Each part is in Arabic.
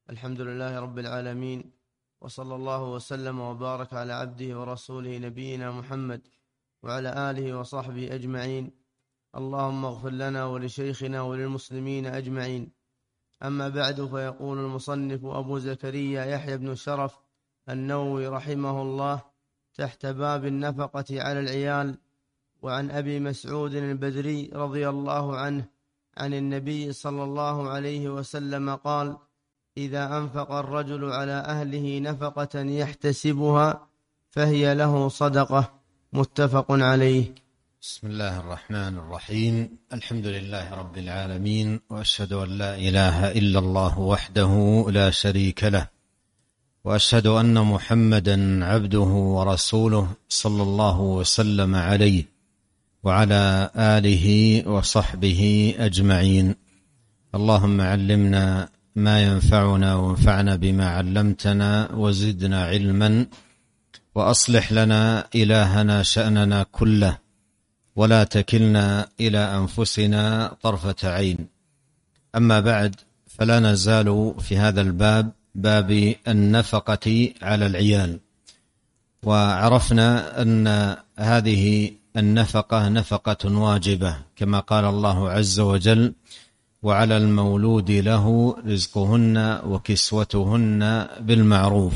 الحمد لله رب العالمين، وصلى الله وسلم وبارك على عبده ورسوله نبينا محمد وعلى آله وصحبه أجمعين. اللهم اغفر لنا ولشيخنا وللمسلمين أجمعين. أما بعد، فيقول المصنف أبو زكريا يحيى بن شرف النووي رحمه الله تحت باب النفقة على العيال: وعن أبي مسعود البدري رضي الله عنه عن النبي صلى الله عليه وسلم قال: إذا أنفق الرجل على أهله نفقة يحتسبها فهي له صدقة. متفق عليه. بسم الله الرحمن الرحيم. الحمد لله رب العالمين، وأشهد أن لا إله إلا الله وحده لا شريك له، وأشهد أن محمدا عبده ورسوله صلى الله وسلم عليه وعلى آله وصحبه أجمعين. اللهم علمنا ما ينفعنا وانفعنا بما علمتنا وزدنا علما، وأصلح لنا إلهنا شأننا كله، ولا تكلنا إلى أنفسنا طرفة عين. أما بعد، فلا نزال في هذا الباب، باب النفقة على العيال. وعرفنا أن هذه النفقة نفقة واجبة، كما قال الله عز وجل: وعلى المولود له رزقهن وكسوتهن بالمعروف.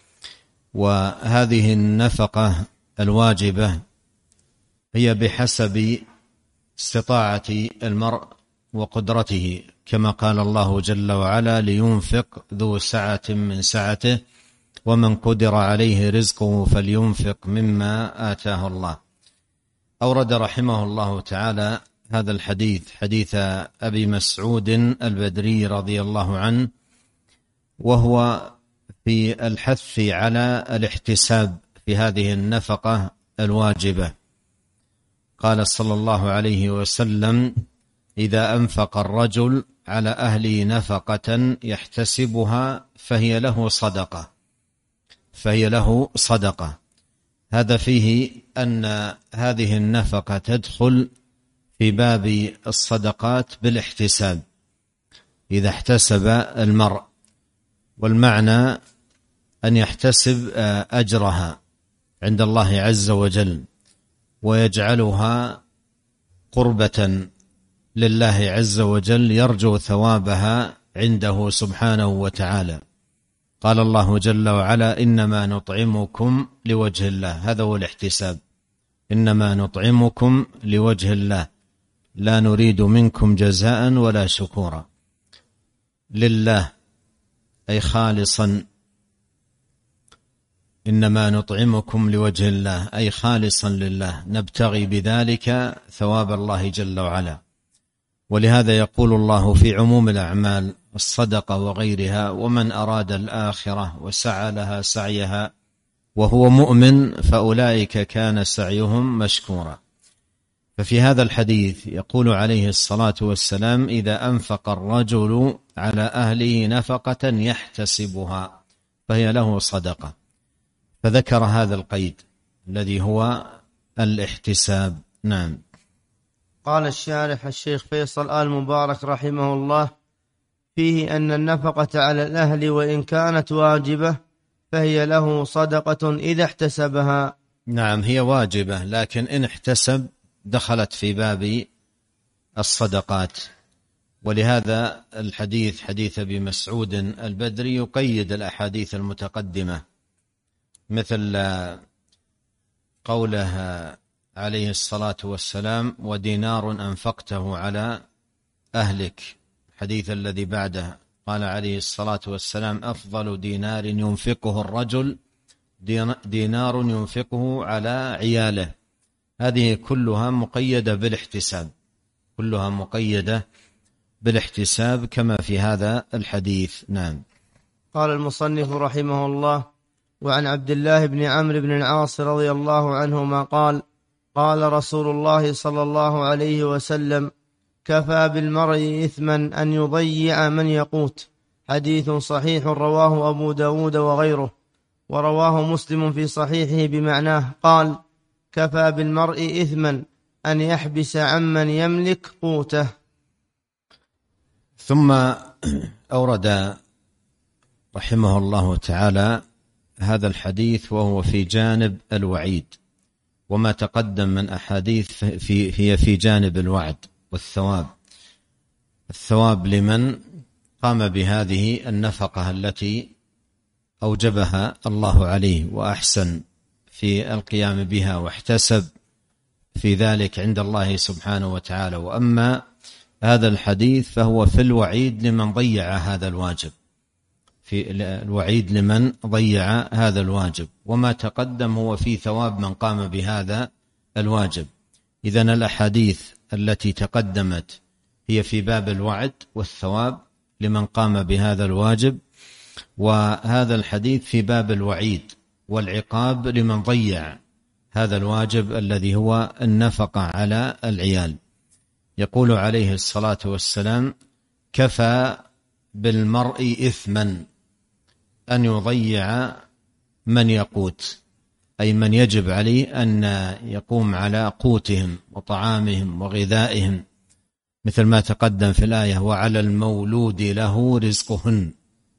وهذه النفقة الواجبة هي بحسب استطاعة المرء وقدرته، كما قال الله جل وعلا: لينفق ذو سعة من سعته ومن قدر عليه رزقه فلينفق مما آتاه الله. أورد رحمه الله تعالى هذا الحديث، حديث أبي مسعود البدري رضي الله عنه، وهو في الحث على الاحتساب في هذه النفقة الواجبة. قال صلى الله عليه وسلم: إذا أنفق الرجل على أهله نفقة يحتسبها فهي له صدقة، فهي له صدقة. هذا فيه أن هذه النفقة تدخل في باب الصدقات بالاحتساب، إذا احتسب المرء، والمعنى أن يحتسب أجرها عند الله عز وجل، ويجعلها قربة لله عز وجل، يرجو ثوابها عنده سبحانه وتعالى. قال الله جل وعلا: إنما نطعمكم لوجه الله. هذا هو الاحتساب، إنما نطعمكم لوجه الله لا نريد منكم جزاء ولا شكورا. لله أي خالصا، إنما نطعمكم لوجه الله أي خالصا لله، نبتغي بذلك ثواب الله جل وعلا. ولهذا يقول الله في عموم الأعمال الصدقة وغيرها: ومن أراد الآخرة وسعى لها سعيها وهو مؤمن فأولئك كان سعيهم مشكورا. ففي هذا الحديث يقول عليه الصلاة والسلام: إذا أنفق الرجل على أهله نفقة يحتسبها فهي له صدقة. فذكر هذا القيد الذي هو الاحتساب. نعم. قال الشارح الشيخ فيصل آل مبارك رحمه الله: فيه أن النفقة على الأهل وإن كانت واجبة فهي له صدقة إذا احتسبها. نعم، هي واجبة، لكن إن احتسب دخلت في باب الصدقات. ولهذا الحديث، حديث أبي مسعود البدري، يقيد الأحاديث المتقدمة، مثل قوله عليه الصلاة والسلام: ودينار أنفقته على أهلك. الحديث الذي بعده قال عليه الصلاة والسلام: أفضل دينار ينفقه الرجل دينار ينفقه على عياله. هذه كلها مقيدة بالاحتساب، كلها مقيدة بالاحتساب كما في هذا الحديث. نعم. قال المصنف رحمه الله: وعن عبد الله بن عمرو بن العاص رضي الله عنهما قال: قال رسول الله صلى الله عليه وسلم: كفى بالمرء إثما أن يضيع من يقوت. حديث صحيح رواه أبو داود وغيره، ورواه مسلم في صحيحه بمعناه، قال: كفى بالمرء إثما أن يحبس عمن يملك قوته. ثم أورد رحمه الله تعالى هذا الحديث وهو في جانب الوعيد، وما تقدم من أحاديث هي في جانب الوعد والثواب. الثواب لمن قام بهذه النفقة التي أوجبها الله عليه وأحسن في القيام بها واحتسب في ذلك عند الله سبحانه وتعالى. وأما هذا الحديث فهو في الوعيد لمن ضيع هذا الواجب، في الوعيد لمن ضيع هذا الواجب، وما تقدم هو في ثواب من قام بهذا الواجب. إذن الأحاديث التي تقدمت هي في باب الوعد والثواب لمن قام بهذا الواجب، وهذا الحديث في باب الوعيد والعقاب لمن ضيع هذا الواجب الذي هو النفقة على العيال. يقول عليه الصلاة والسلام: كفى بالمرء إثما أن يضيع من يقوت، أي من يجب عليه أن يقوم على قوتهم وطعامهم وغذائهم، مثل ما تقدم في الآية: وعلى المولود له رزقهن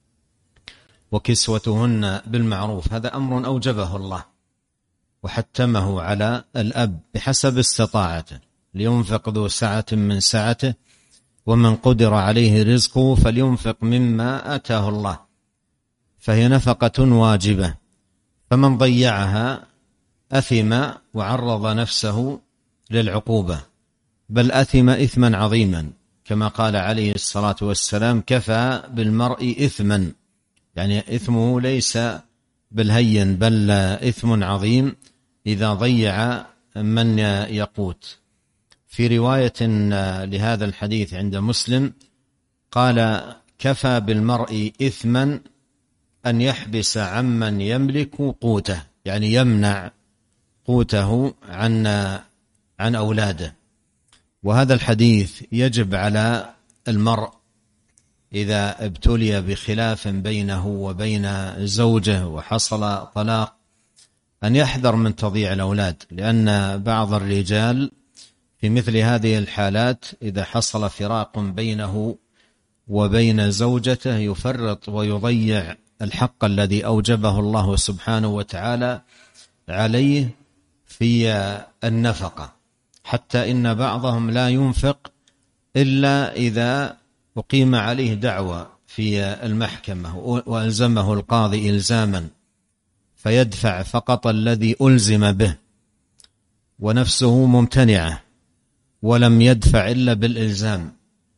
وكسوتهن بالمعروف. هذا أمر أوجبه الله وحتمه على الأب بحسب استطاعته، لينفق ذو سعة من سعته ومن قدر عليه رزقه فلينفق مما آتاه الله، فهي نفقة واجبة، فمن ضيعها أثم وعرض نفسه للعقوبة، بل أثم إثما عظيما، كما قال عليه الصلاة والسلام: كفى بالمرء إثما، يعني إثمه ليس بالهين بل إثم عظيم إذا ضيع من يقوت. في رواية لهذا الحديث عند مسلم قال: كفى بالمرء إثما أن يحبس عمن يملك قوته، يعني يمنع قوته عن أولاده. وهذا الحديث يجب على المرء إذا ابتلي بخلاف بينه وبين زوجه وحصل طلاق أن يحذر من تضييع الأولاد، لأن بعض الرجال في مثل هذه الحالات إذا حصل فراق بينه وبين زوجته يفرط ويضيع الحق الذي أوجبه الله سبحانه وتعالى عليه في النفقة، حتى إن بعضهم لا ينفق إلا إذا أقيم عليه دعوة في المحكمة وألزمه القاضي إلزاما، فيدفع فقط الذي ألزم به ونفسه ممتنعة ولم يدفع إلا بالإلزام.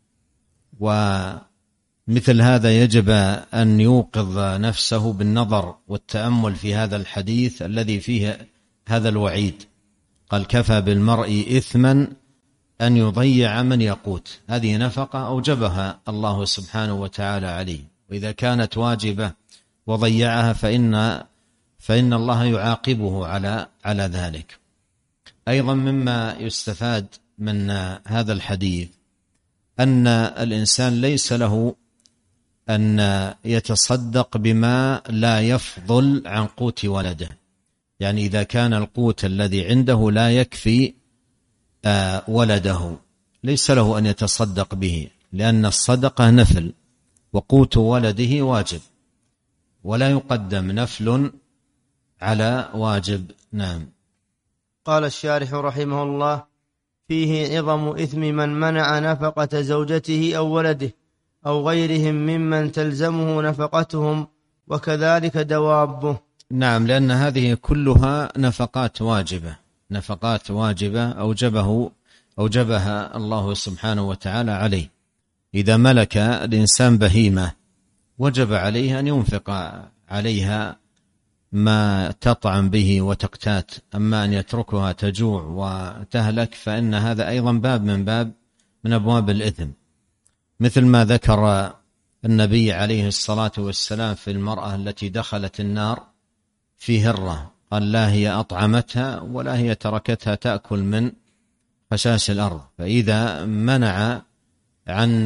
ومثل هذا يجب أن يوقظ نفسه بالنظر والتأمل في هذا الحديث الذي فيه هذا الوعيد. قال: كفى بالمرء إثما أن يضيع من يقوت. هذه نفقة أوجبها الله سبحانه وتعالى عليه، وإذا كانت واجبة وضيعها فإن الله يعاقبه على ذلك. أيضا مما يستفاد من هذا الحديث أن الإنسان ليس له أن يتصدق بما لا يفضل عن قوت ولده، يعني إذا كان القوت الذي عنده لا يكفي ولده ليس له أن يتصدق به، لأن الصدقة نفل وقوت ولده واجب، ولا يقدم نفل على واجب. نعم. قال الشارح رحمه الله: فيه عظم إثم من منع نفقة زوجته أو ولده أو غيرهم ممن تلزمه نفقتهم، وكذلك دوابه. نعم، لأن هذه كلها نفقات واجبة أوجبها الله سبحانه وتعالى عليه. إذا ملك الإنسان بهيمة وجب عليه أن ينفق عليها ما تطعم به وتقتات، أما أن يتركها تجوع وتهلك فإن هذا أيضا باب من أبواب الإثم، مثل ما ذكر النبي عليه الصلاة والسلام في المرأة التي دخلت النار في هرة، قال: لا هي أطعمتها ولا هي تركتها تأكل من خشاش الأرض. فإذا منع عن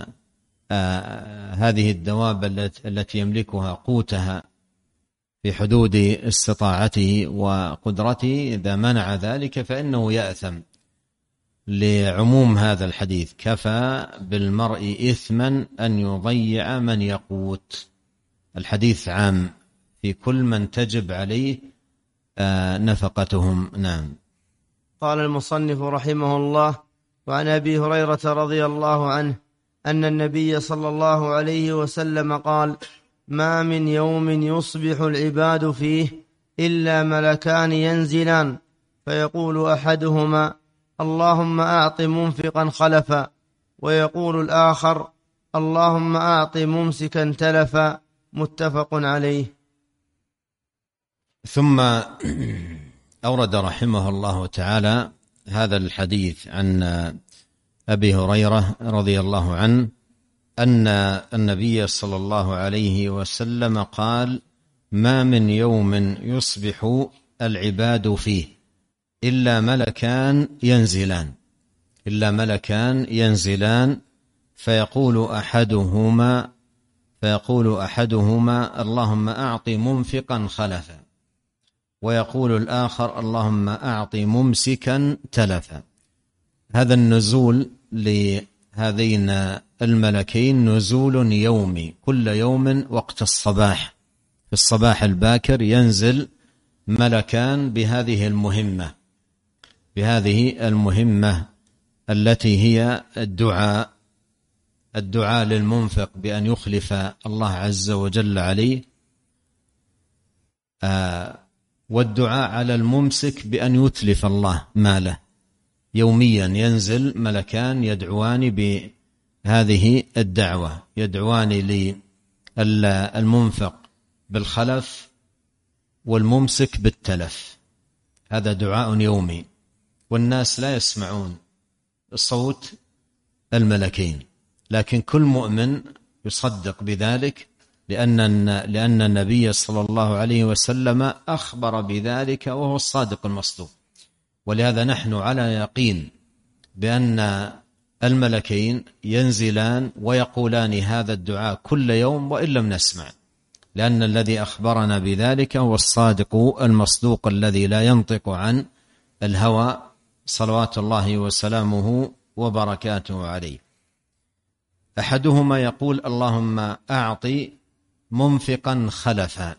هذه الدواب التي يملكها قوتها في حدود استطاعته وقدرته، إذا منع ذلك فإنه يأثم، لعموم هذا الحديث: كفى بالمرء إثما أن يضيع من يقوت، الحديث عام في كل من تجب عليه نفقتهم. نعم. قال المصنف رحمه الله: وعن أبي هريرة رضي الله عنه أن النبي صلى الله عليه وسلم قال: ما من يوم يصبح العباد فيه إلا ملكان ينزلان، فيقول أحدهما: اللهم أعط منفقا خلفا، ويقول الآخر: اللهم أعط ممسكا تلفا. متفق عليه. ثم أورد رحمه الله تعالى هذا الحديث عن أبي هريرة رضي الله عنه أن النبي صلى الله عليه وسلم قال: ما من يوم يصبح العباد فيه إلا ملكان ينزلان فيقول أحدهما اللهم أعط منفقا خلفا، ويقول الآخر اللهم أعط ممسكا تلفا. هذا النزول لهذين الملكين نزول يومي، كل يوم وقت الصباح، في الصباح الباكر ينزل ملكان بهذه المهمة التي هي الدعاء للمنفق بأن يخلف الله عز وجل عليه، والدعاء على الممسك بأن يتلف الله ماله. يوميا ينزل ملكان يدعوان بهذه الدعوة، يدعوان للمنفق بالخلف والممسك بالتلف. هذا دعاء يومي، والناس لا يسمعون صوت الملكين، لكن كل مؤمن يصدق بذلك لأن النبي صلى الله عليه وسلم أخبر بذلك وهو الصادق المصدوق. ولهذا نحن على يقين بأن الملكين ينزلان ويقولان هذا الدعاء كل يوم وإن لم نسمع، لأن الذي أخبرنا بذلك هو الصادق المصدوق الذي لا ينطق عن الهوى صلوات الله وسلامه وبركاته عليه. أحدهما يقول اللهم أعط منفقا خلفا،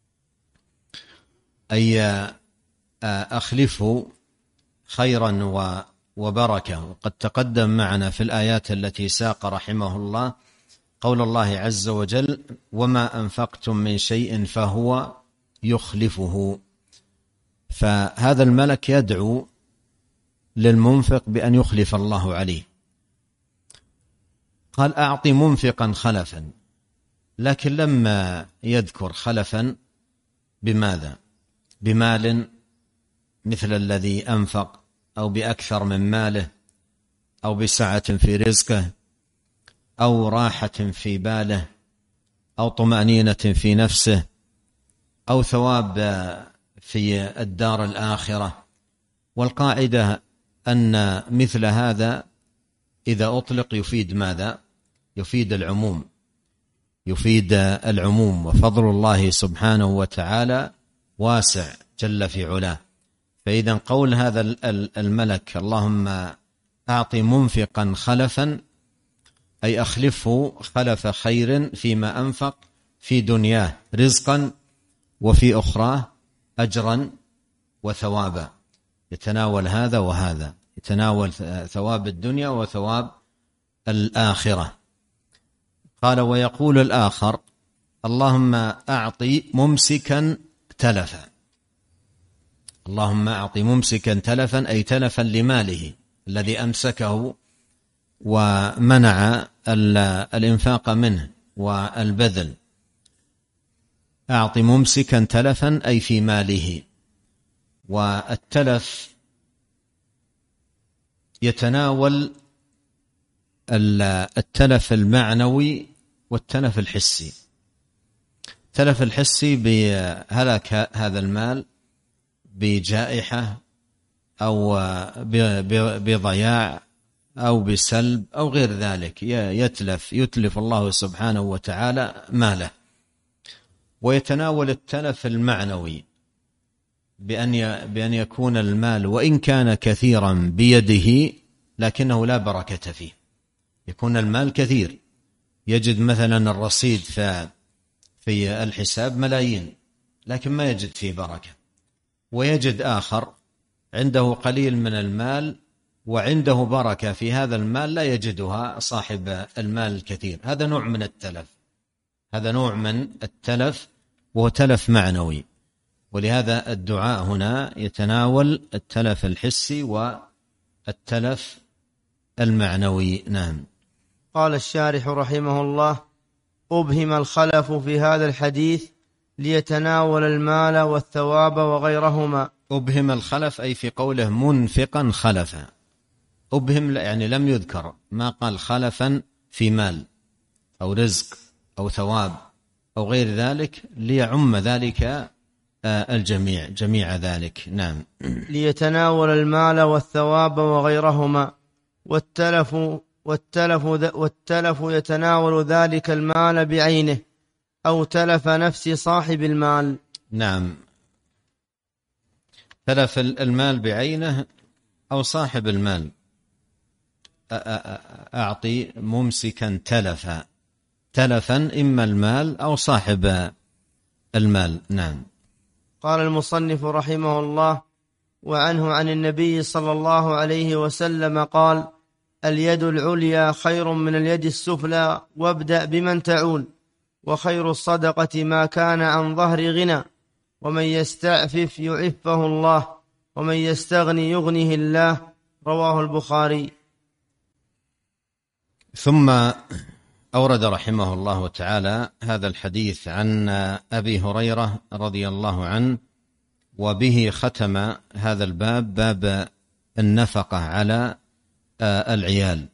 أي أخلفه خيرا وبركة. وقد تقدم معنا في الآيات التي ساق رحمه الله قول الله عز وجل: وما أنفقتم من شيء فهو يخلفه. فهذا الملك يدعو للمنفق بأن يخلف الله عليه. قال: أعطي منفقا خلفا، لكن لما يذكر خلفا بماذا؟ بمال مثل الذي أنفق، أو بأكثر من ماله، أو بسعة في رزقه، أو راحة في باله، أو طمأنينة في نفسه، أو ثواب في الدار الآخرة. والقاعدة أن مثل هذا إذا أطلق يفيد ماذا؟ يفيد العموم، وفضل الله سبحانه وتعالى واسع جل في علاه. فإذا قول هذا الملك اللهم أعطي منفقا خلفا، أي أخلفه خلف خير فيما أنفق في دنياه رزقا، وفي أخراه أجرا وثوابا، يتناول هذا وهذا، يتناول ثواب الدنيا وثواب الآخرة. قال: ويقول الآخر اللهم أعطي ممسكا تلفا. اللهم أعطي ممسكا تلفا، أي تلفا لماله الذي أمسكه ومنع الإنفاق منه والبذل. أعطي ممسكا تلفا أي في ماله. والتلف يتناول التلف المعنوي والتلف الحسي. التلف الحسي بهلاك هذا المال بجائحة أو بضياع أو بسلب أو غير ذلك، يتلف الله سبحانه وتعالى ماله. ويتناول التلف المعنوي بأن يكون المال وإن كان كثيرا بيده لكنه لا بركة فيه. يكون المال كثير، يجد مثلا الرصيد في في الحساب ملايين لكن ما يجد فيه بركة، ويجد آخر عنده قليل من المال وعنده بركة في هذا المال لا يجدها صاحب المال الكثير. هذا نوع من التلف، هذا نوع من التلف وهو تلف معنوي. ولهذا الدعاء هنا يتناول التلف الحسي والتلف المعنوي. نعم. قال الشارح رحمه الله: أبهم الخلف في هذا الحديث ليتناول المال والثواب وغيرهما. أبهم الخلف أي في قوله منفقا خلفا. أبهم يعني لم يذكر، ما قال خلفا في مال أو رزق أو ثواب أو غير ذلك، ليعم ذلك الجميع، جميع ذلك. نعم. ليتناول المال والثواب وغيرهما. والتلف يتناول ذلك المال بعينه أو تلف نفس صاحب المال. نعم، تلف المال بعينه أو صاحب المال. أعطي ممسكا تلفا إما المال أو صاحب المال. نعم. قال المصنف رحمه الله: وعنه عن النبي صلى الله عليه وسلم قال: اليد العليا خير من اليد السفلى، وابدأ بمن تعول، وخير الصدقة ما كان عن ظهر غنى، ومن يستعفف يعفه الله، ومن يستغني يغنيه الله. رواه البخاري. ثم أورد رحمه الله تعالى هذا الحديث عن أبي هريرة رضي الله عنه، وبه ختم هذا الباب، باب النفقة على العيال.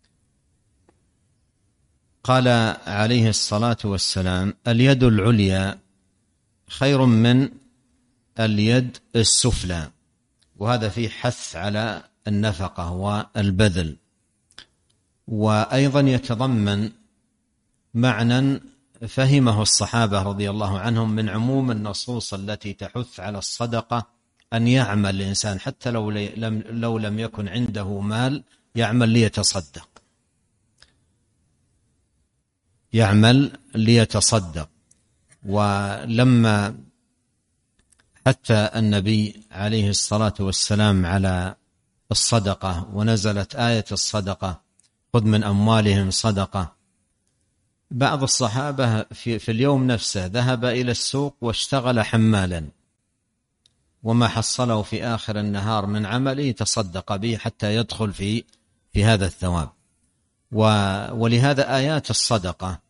قال عليه الصلاة والسلام: اليد العليا خير من اليد السفلى. وهذا فيه حث على النفقة والبذل، وأيضا يتضمن معنى فهمه الصحابة رضي الله عنهم من عموم النصوص التي تحث على الصدقة، أن يعمل الإنسان حتى لو لم يكن عنده مال، يعمل ليتصدق، يعمل ليتصدق. ولما حتى النبي عليه الصلاة والسلام على الصدقة ونزلت آية الصدقة: خذ من أموالهم صدقة، بعض الصحابة في اليوم نفسه ذهب إلى السوق واشتغل حمالا، وما حصله في آخر النهار من عمله تصدق به حتى يدخل في هذا الثواب. ولهذا آيات الصدقة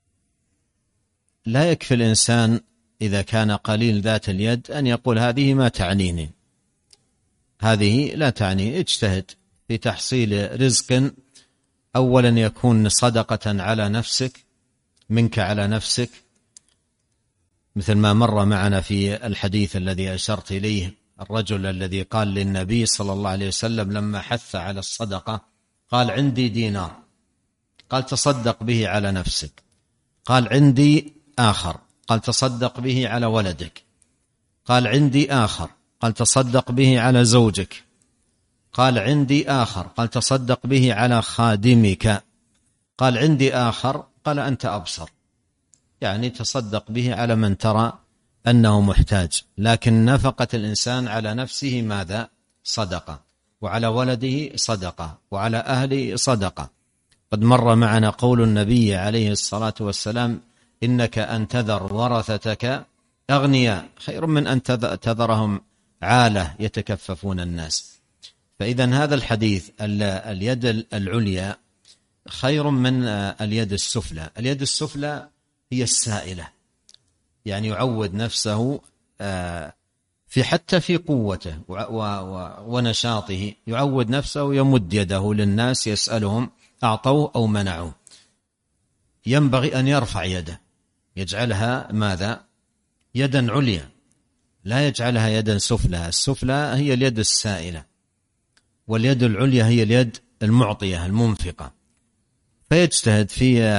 لا يكفي الإنسان إذا كان قليل ذات اليد أن يقول هذه ما تعنيني، هذه لا تعني. اجتهد في تحصيل رزق، أولا يكون صدقة على نفسك، منك على نفسك، مثل ما مر معنا في الحديث الذي أشرت إليه، الرجل الذي قال للنبي صلى الله عليه وسلم لما حث على الصدقة، قال: عندي دينار، قال: تصدق به على نفسك. قال: عندي آخر، قال: تصدق به على ولدك. قال: عندي آخر، قال: تصدق به على زوجك. قال: عندي آخر، قال: تصدق به على خادمك. قال: عندي آخر، قال: أنت أبصر، يعني تصدق به على من ترى أنه محتاج. لكن نفقة الإنسان على نفسه ماذا؟ صدقة، وعلى ولده صدقة، وعلى أهله صدقة. قد مر معنا قول النبي عليه الصلاة والسلام: إنك أن تذر ورثتك أغنياء خير من أن تذرهم عالة يتكففون الناس. فإذا هذا الحديث اليد العليا خير من اليد السفلى. اليد السفلى هي السائلة، يعني يعود نفسه حتى في قوته ونشاطه، يعود نفسه يمد يده للناس يسألهم أعطوه أو منعوه. ينبغي أن يرفع يده، يجعلها ماذا؟ يدا عليا، لا يجعلها يدا سفلى. السفلى هي اليد السائلة، واليد العليا هي اليد المعطية المنفقة. فيجتهد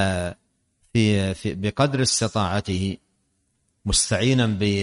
في بقدر استطاعته، مستعينا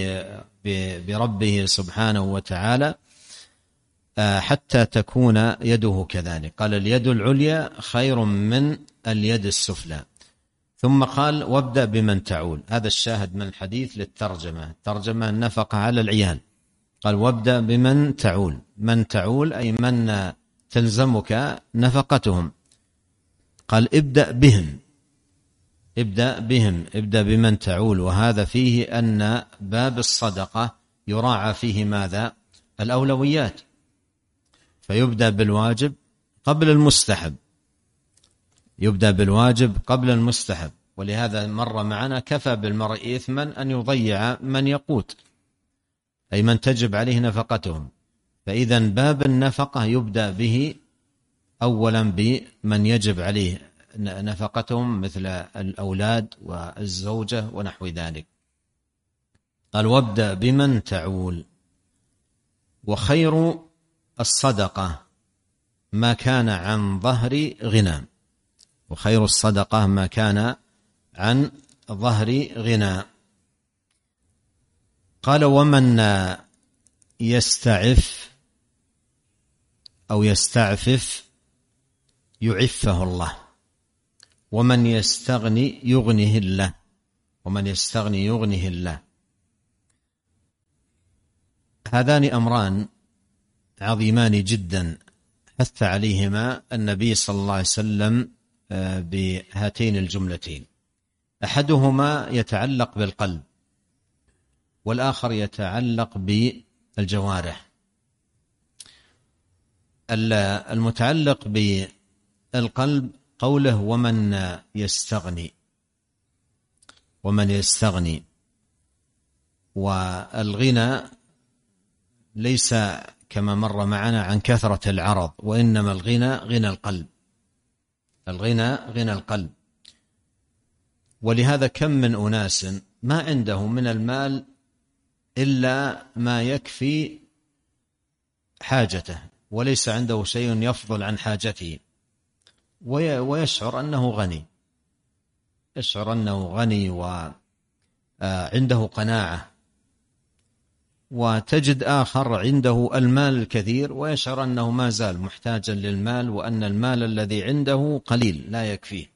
بربه سبحانه وتعالى، حتى تكون يده كذلك. قال: اليد العليا خير من اليد السفلى. ثم قال وابدأ بمن تعول. هذا الشاهد من الحديث للترجمة. الترجمة النفقة على العيال، قال وابدأ بمن تعول. من تعول أي من تلزمك نفقتهم. قال ابدأ بهم، ابدأ بهم، ابدأ بمن تعول. وهذا فيه أن باب الصدقة يراعى فيه ماذا؟ الأولويات، فيبدأ بالواجب قبل المستحب، يبدأ بالواجب قبل المستحب. ولهذا مر معنا كفى بالمرء إثما أن يضيع من يقوت، أي من تجب عليه نفقتهم. فإذا باب النفقة يبدأ به أولا بمن يجب عليه نفقتهم مثل الأولاد والزوجة ونحو ذلك. قال وابدأ بمن تعول. وخير الصدقة ما كان عن ظهر غنى، وخير الصدقة ما كان عن ظهر غنى. قال ومن يستعف أو يستعفف يعفه الله، ومن يستغني يغنه الله، ومن يستغني يغنه الله. هذان أمران عظيمان جدا حث عليهما النبي صلى الله عليه وسلم بهاتين الجملتين. أحدهما يتعلق بالقلب، والآخر يتعلق بالجوارح. المتعلق بالقلب قوله ومن يستغني، ومن يستغني. والغنى ليس كما مر معنا عن كثرة العرض، وإنما الغنى غنى القلب، الغنى غنى القلب. ولهذا كم من أناس ما عنده من المال إلا ما يكفي حاجته، وليس عنده شيء يفضل عن حاجته، ويشعر أنه غني، يشعر أنه غني وعنده قناعة. وتجد آخر عنده المال الكثير ويشعر أنه ما زال محتاجا للمال، وأن المال الذي عنده قليل لا يكفيه.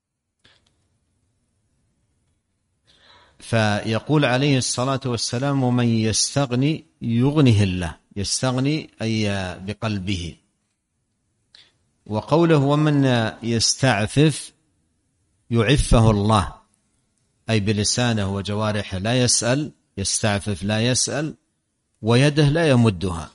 فيقول عليه الصلاة والسلام ومن يستغني يغنه الله، يستغني أي بقلبه. وقوله ومن يستعفف يعفه الله، أي بلسانه وجوارحه لا يسأل، يستعفف لا يسأل، ويده لا يمدها.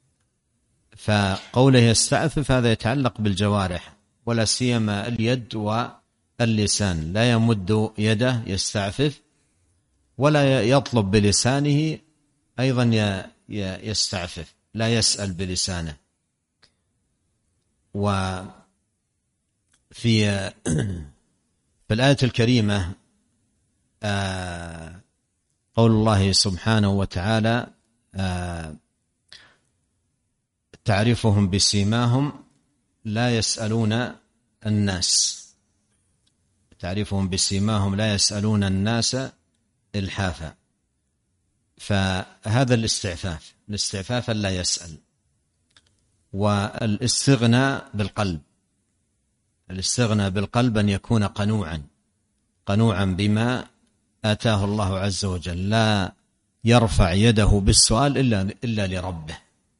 فقوله يستعفف هذا يتعلق بالجوارح، ولا سيما اليد واللسان. لا يمد يده يستعفف، ولا يطلب بلسانه أيضا يستعفف، لا يسأل بلسانه. وفي الآية الكريمة قول الله سبحانه وتعالى تعرفهم بسيماهم لا يسألون الناس، تعرفهم بسيماهم لا يسألون الناس إلحافا. فهذا الاستعفاف، الاستعفاف لا يسأل. والاستغناء بالقلب، الاستغناء بالقلب أن يكون قنوعا، قنوعا بما آتاه الله عز وجل، لا يرفع يده بالسؤال إلا لربه.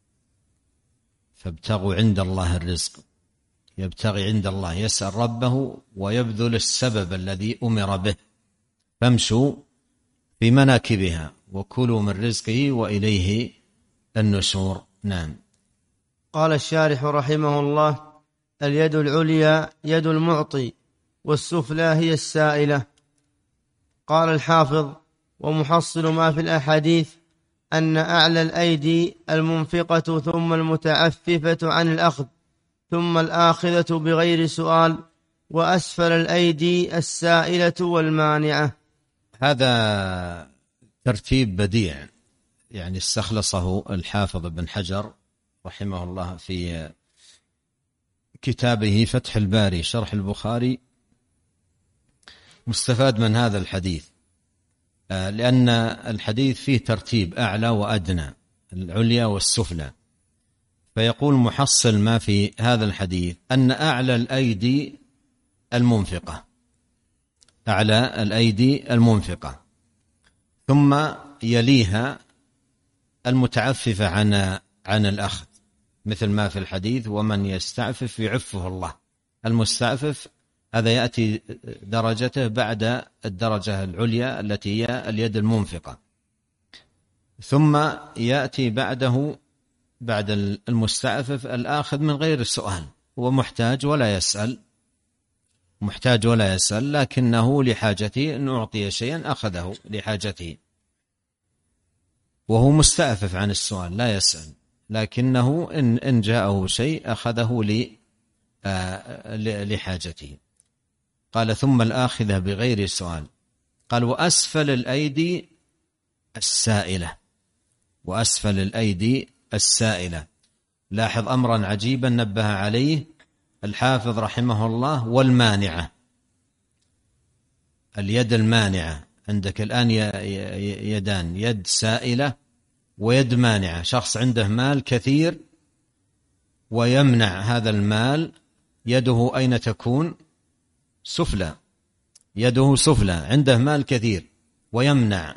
فابتغوا عند الله الرزق، يبتغي عند الله، يسأل ربه ويبذل السبب الذي أمر به. فامشوا في مناكبها وكلوا من رزقه وإليه النشور. نعم. قال الشارح رحمه الله اليد العليا يد المعطي، والسفلى هي السائلة. قال الحافظ ومحصل ما في الأحاديث أن أعلى الأيدي المنفقة، ثم المتعففة عن الأخذ، ثم الآخذة بغير سؤال، وأسفل الأيدي السائلة والمانعة. هذا ترتيب بديع، يعني استخلصه الحافظ ابن حجر رحمه الله في كتابه فتح الباري شرح البخاري. مستفاد من هذا الحديث لأن الحديث فيه ترتيب أعلى وأدنى، العليا والسفلى. فيقول محصل ما في هذا الحديث أن أعلى الأيدي المنفقة، أعلى الأيدي المنفقة، ثم يليها المتعففة عن الأخذ، مثل ما في الحديث: ومن يستعفف يعفه الله. المستعفف هذا يأتي درجته بعد الدرجة العليا التي هي اليد المنفقة، ثم يأتي بعده بعد المستعفف الآخذ من غير السؤال، هو محتاج ولا يسأل، لكنه لحاجته أن أعطي شيئا أخذه لحاجته، وهو مستعفف عن السؤال لا يسأل، لكنه إن جاءه شيء أخذه لحاجته. قال: ثم الآخذة بغير سؤال. قال: وأسفل الأيدي السائلة. لاحظ أمرا عجيبا نبه عليه الحافظ رحمه الله: والمانعة. اليد المانعة، عندك الآن يدان: يد سائلة ويد مانعة. شخص عنده مال كثير ويمنع هذا المال، يده أين تكون؟ سفلى، يده سفلى. عنده مال كثير ويمنع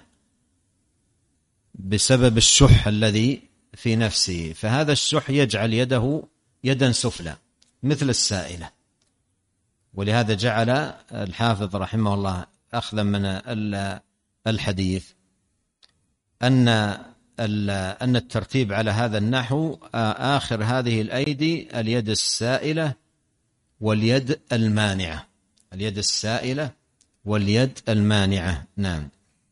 بسبب الشح الذي في نفسه، فهذا الشح يجعل يده يدا سفلى مثل السائلة. ولهذا جعل الحافظ رحمه الله أخذا من الحديث أن الترتيب على هذا النحو: آخر هذه الأيدي اليد السائلة واليد المانعة. اليد السائلة واليد المانعة. نعم.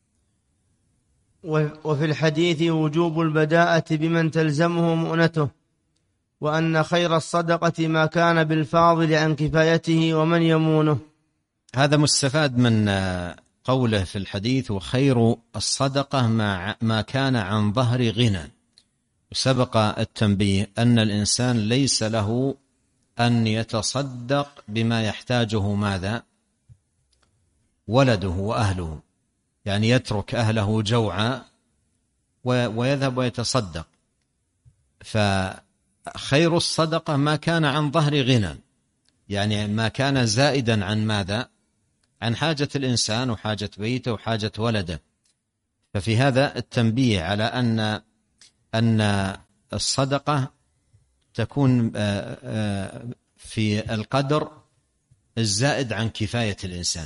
وفي الحديث وجوب البداءة بمن تلزمه مؤنته، وأن خير الصدقة ما كان بالفاضل عن كفايته ومن يمونه. هذا مستفاد من قوله في الحديث: وخير الصدقة ما كان عن ظهر غنى. وسبق التنبيه أن الإنسان ليس له أن يتصدق بما يحتاجه ماذا؟ ولده وأهله، يعني يترك أهله جوعا ويذهب ويتصدق. فخير الصدقة ما كان عن ظهر غنى، يعني ما كان زائدا عن ماذا؟ عن حاجة الإنسان وحاجة بيته وحاجة ولده. ففي هذا التنبيه على أن الصدقة تكون في القدر الزائد عن كفاية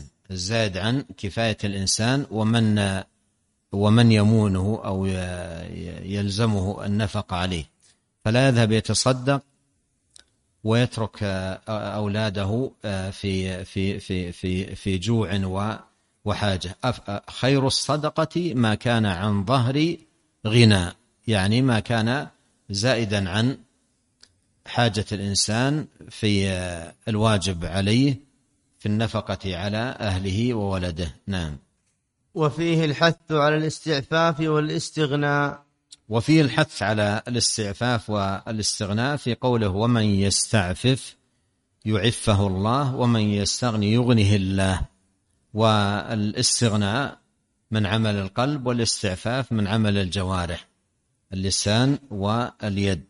الإنسان، ومن يمونه أو يلزمه النفق عليه، فلا يذهب يتصدق ويترك أولاده في جوع وحاجة. خير الصدقة ما كان عن ظهر غنى، يعني ما كان زائدا عن حاجة الإنسان في الواجب عليه في النفقة على أهله وولده. نعم. وفيه الحث على الاستعفاف والاستغناء. وفيه الحث على الاستعفاف والاستغناء في قوله: ومن يستعفف يعفه الله ومن يستغني يغنه الله. والاستغناء من عمل القلب، والاستعفاف من عمل الجوارح، اللسان واليد.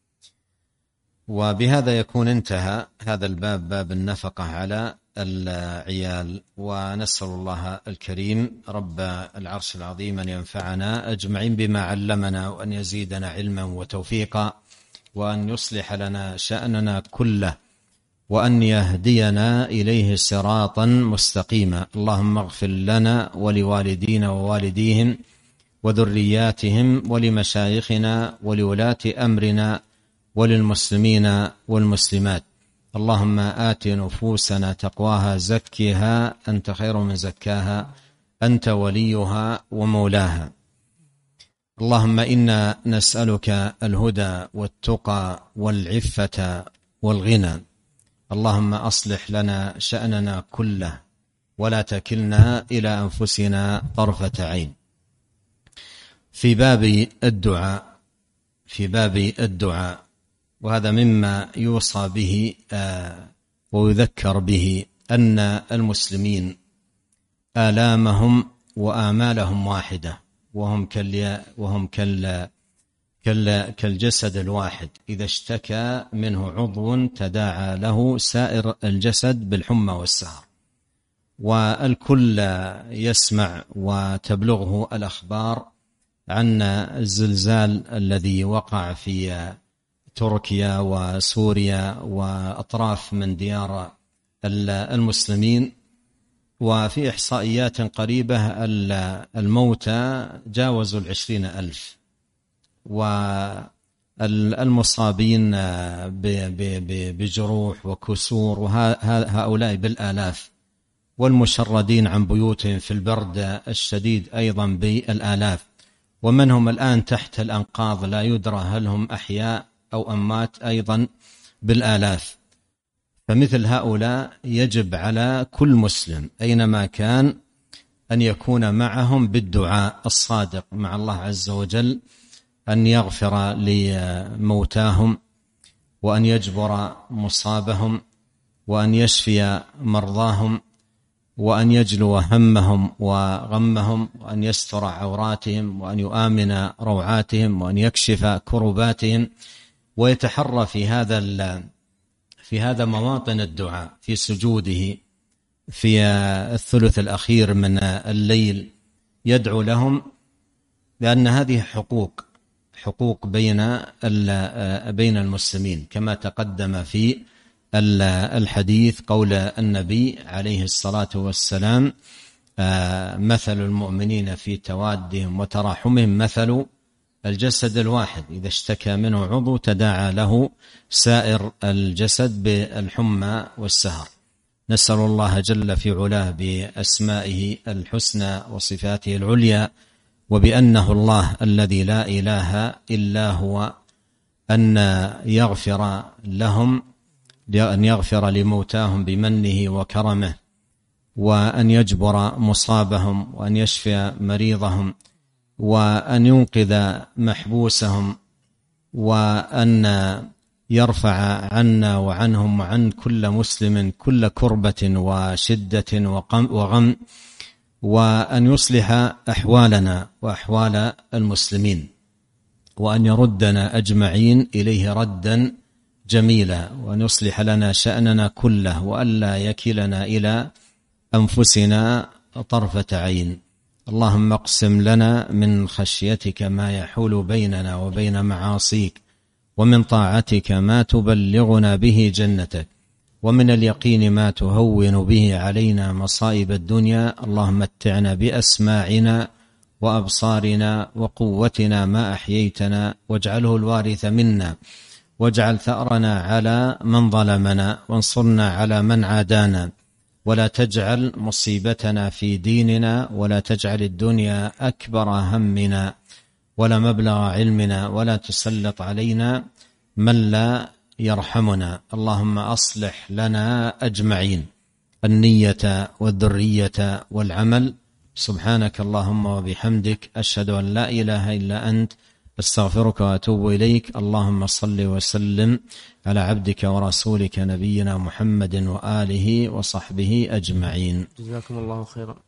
وبهذا يكون انتهى هذا الباب، باب النفقة على العيال. ونسأل الله الكريم رب العرش العظيم أن ينفعنا أجمعين بما علمنا، وأن يزيدنا علما وتوفيقا، وأن يصلح لنا شأننا كله، وأن يهدينا إليه صراطا مستقيما. اللهم اغفر لنا ولوالدينا ووالديهم وذرياتهم ولمشايخنا ولولاة أمرنا وللمسلمين والمسلمات. اللهم آت نفوسنا تقواها زكها أنت خير من زكاها أنت وليها ومولاها. اللهم إنا نسألك الهدى والتقى والعفة والغنى. اللهم أصلح لنا شأننا كله ولا تكلنا إلى أنفسنا طرفة عين. في باب الدعاء، وهذا مما يوصى به ويذكر به أن المسلمين آلامهم وآمالهم واحدة، وهم كالجسد الواحد، إذا اشتكى منه عضو تداعى له سائر الجسد بالحمى والسهر. والكل يسمع وتبلغه الأخبار عن الزلزال الذي وقع في تركيا وسوريا وأطراف من ديار المسلمين. وفي إحصائيات قريبة الموتى جاوزوا 20,000 والمصابين بجروح وكسور وهؤلاء بالآلاف، والمشردين عن بيوتهم في البرد الشديد أيضا بالآلاف، ومن هم الآن تحت الأنقاض لا يدرى هل هم أحياء أو أموات أيضا بالآلاف. فمثل هؤلاء يجب على كل مسلم أينما كان أن يكون معهم بالدعاء الصادق مع الله عز وجل، أن يغفر لموتاهم وأن يجبر مصابهم وأن يشفي مرضاهم وأن يجلو همهم وغمهم وأن يستر عوراتهم وأن يؤمن روعاتهم وأن يكشف كرباتهم، ويتحرى في هذا مواطن الدعاء، في سجوده في الثلث الأخير من الليل يدعو لهم، لأن هذه حقوق بين المسلمين كما تقدم في الحديث قول النبي عليه الصلاة والسلام: مثل المؤمنين في توادهم وتراحمهم مثل الجسد الواحد إذا اشتكى منه عضو تداعى له سائر الجسد بالحمى والسهر. نسأل الله جل في علاه بأسمائه الحسنى وصفاته العليا وبأنه الله الذي لا إله إلا هو أن يغفر لهم، أن يغفر لموتاهم بمنه وكرمه، وأن يجبر مصابهم وأن يشفي مريضهم وأن ينقذ محبوسهم، وأن يرفع عنا وعنهم وعن كل مسلم كل كربة وشدة وغم، وأن يصلح أحوالنا وأحوال المسلمين، وأن يردنا أجمعين إليه ردا جميلا، وأن يصلح لنا شأننا كله، وألا يكلنا إلى أنفسنا طرفة عين. اللهم اقسم لنا من خشيتك ما يحول بيننا وبين معاصيك، ومن طاعتك ما تبلغنا به جنتك، ومن اليقين ما تهون به علينا مصائب الدنيا. اللهم متعنا بأسماعنا وأبصارنا وقوتنا ما أحييتنا، واجعله الوارث منا، واجعل ثأرنا على من ظلمنا، وانصرنا على من عادانا، ولا تجعل مصيبتنا في ديننا، ولا تجعل الدنيا أكبر همنا ولا مبلغ علمنا، ولا تسلط علينا من لا يرحمنا. اللهم أصلح لنا أجمعين النية والذرية والعمل. سبحانك اللهم وبحمدك، أشهد أن لا إله إلا أنت، استغفرك وأتوب إليك. اللهم صل وسلم على عبدك ورسولك نبينا محمد وآله وصحبه أجمعين. جزاكم الله خيرا.